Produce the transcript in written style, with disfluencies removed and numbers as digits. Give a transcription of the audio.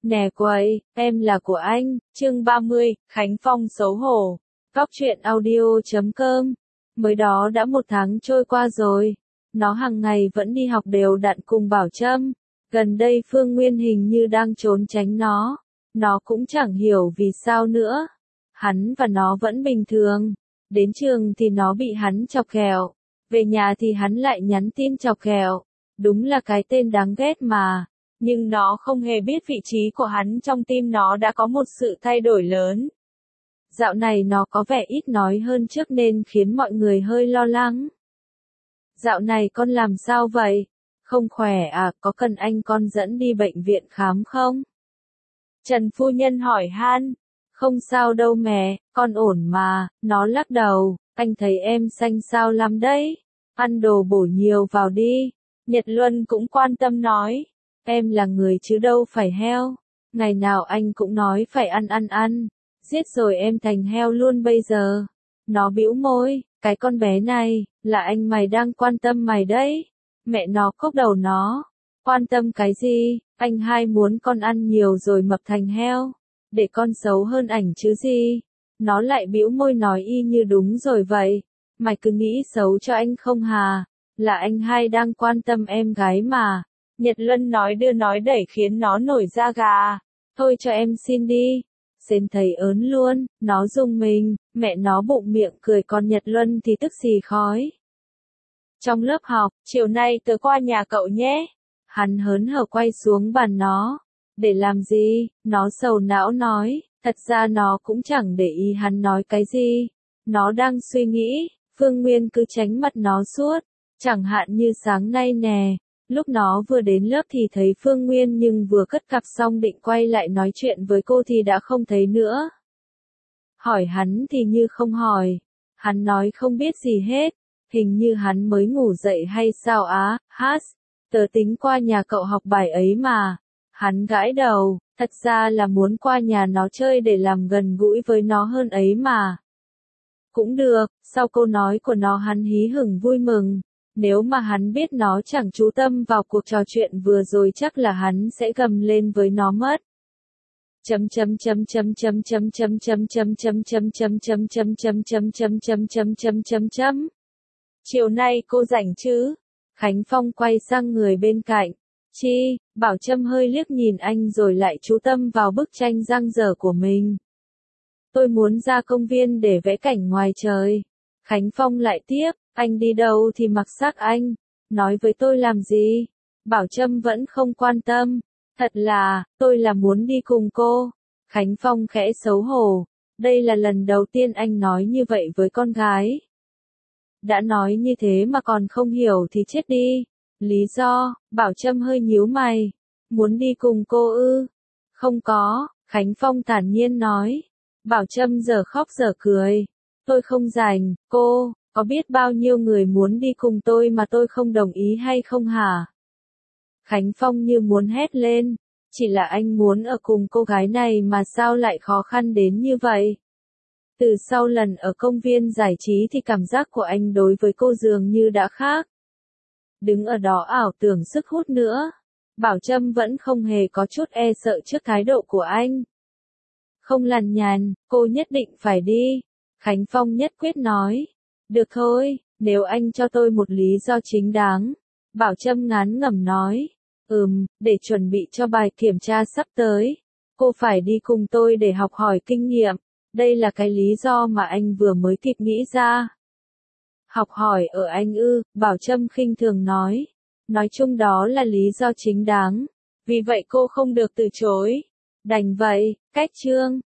Nè quầy, em là của anh, chương 30, Khánh Phong xấu hổ. Góc truyện audio.com. Mới đó đã 1 tháng trôi qua rồi. Nó hàng ngày vẫn đi học đều đặn cùng Bảo Trâm. Gần đây Phương Nguyên hình như đang trốn tránh nó. Nó cũng chẳng hiểu vì sao nữa. Hắn và nó vẫn bình thường. Đến trường thì nó bị hắn chọc ghẹo. Về nhà thì hắn lại nhắn tin chọc ghẹo. Đúng là cái tên đáng ghét mà. Nhưng nó không hề biết vị trí của hắn trong tim nó đã có một sự thay đổi lớn. Dạo này nó có vẻ ít nói hơn trước nên khiến mọi người hơi lo lắng. Dạo này con làm sao vậy? Không khỏe à, có cần anh con dẫn đi bệnh viện khám không? Trần phu nhân hỏi han. Không sao đâu mẹ, con ổn mà, nó lắc đầu, anh thấy em xanh xao lắm đấy. Ăn đồ bổ nhiều vào đi. Nhật Luân cũng quan tâm nói. Em là người chứ đâu phải heo. Ngày nào anh cũng nói phải ăn. Giết rồi em thành heo luôn bây giờ. Nó bĩu môi, cái con bé này, là anh mày đang quan tâm mày đấy. Mẹ nó cốc đầu nó. Quan tâm cái gì, anh hai muốn con ăn nhiều rồi mập thành heo. Để con xấu hơn ảnh chứ gì. Nó lại bĩu môi nói y như đúng rồi vậy. Mày cứ nghĩ xấu cho anh không hà. Là anh hai đang quan tâm em gái mà. Nhật Luân nói đưa nói đẩy khiến nó nổi da gà. Thôi cho em xin đi. Xem thấy ớn luôn, nó rùng mình, mẹ nó bụng miệng cười còn Nhật Luân thì tức xì khói. Trong lớp học, chiều nay tớ qua nhà cậu nhé. Hắn hớn hở quay xuống bàn nó. Để làm gì? Nó sầu não nói, thật ra nó cũng chẳng để ý hắn nói cái gì. Nó đang suy nghĩ, Phương Nguyên cứ tránh mặt nó suốt. Chẳng hạn như sáng nay nè. Lúc nó vừa đến lớp thì thấy Phương Nguyên nhưng vừa cất cặp xong định quay lại nói chuyện với cô thì đã không thấy nữa. Hỏi hắn thì như không hỏi. Hắn nói không biết gì hết. Hình như hắn mới ngủ dậy hay sao á, tớ tính qua nhà cậu học bài ấy mà. Hắn gãi đầu, thật ra là muốn qua nhà nó chơi để làm gần gũi với nó hơn ấy mà. Cũng được, sau câu nói của nó hắn hí hửng vui mừng. Nếu mà hắn biết nó chẳng chú tâm vào cuộc trò chuyện vừa rồi chắc là hắn sẽ gầm lên với nó mất. Chiều nay cô rảnh chứ? Khánh Phong quay sang người bên cạnh. Chi? Bảo Trâm hơi liếc nhìn anh rồi lại chú tâm vào bức tranh dang dở của mình. Tôi muốn ra công viên để vẽ cảnh ngoài trời. Khánh Phong lại tiếp. Anh đi đâu thì mặc xác anh. Nói với tôi làm gì? Bảo Trâm vẫn không quan tâm. Thật là, tôi là muốn đi cùng cô. Khánh Phong khẽ xấu hổ. Đây là lần đầu tiên anh nói như vậy với con gái. Đã nói như thế mà còn không hiểu thì chết đi. Lý do, Bảo Trâm hơi nhíu mày. Muốn đi cùng cô ư? Không có, Khánh Phong thản nhiên nói. Bảo Trâm giờ khóc giờ cười. Tôi không rảnh, cô. Có biết bao nhiêu người muốn đi cùng tôi mà tôi không đồng ý hay không hả? Khánh Phong như muốn hét lên. Chỉ là anh muốn ở cùng cô gái này mà sao lại khó khăn đến như vậy? Từ sau lần ở công viên giải trí thì cảm giác của anh đối với cô dường như đã khác. Đứng ở đó ảo tưởng sức hút nữa. Bảo Trâm vẫn không hề có chút e sợ trước thái độ của anh. Không lằng nhằng, cô nhất định phải đi. Khánh Phong nhất quyết nói. Được thôi, nếu anh cho tôi một lý do chính đáng. Bảo Trâm ngán ngẩm nói. Để chuẩn bị cho bài kiểm tra sắp tới. Cô phải đi cùng tôi để học hỏi kinh nghiệm. Đây là cái lý do mà anh vừa mới kịp nghĩ ra. Học hỏi ở anh ư, Bảo Trâm khinh thường nói. Nói chung đó là lý do chính đáng. Vì vậy cô không được từ chối. Đành vậy, cách chương.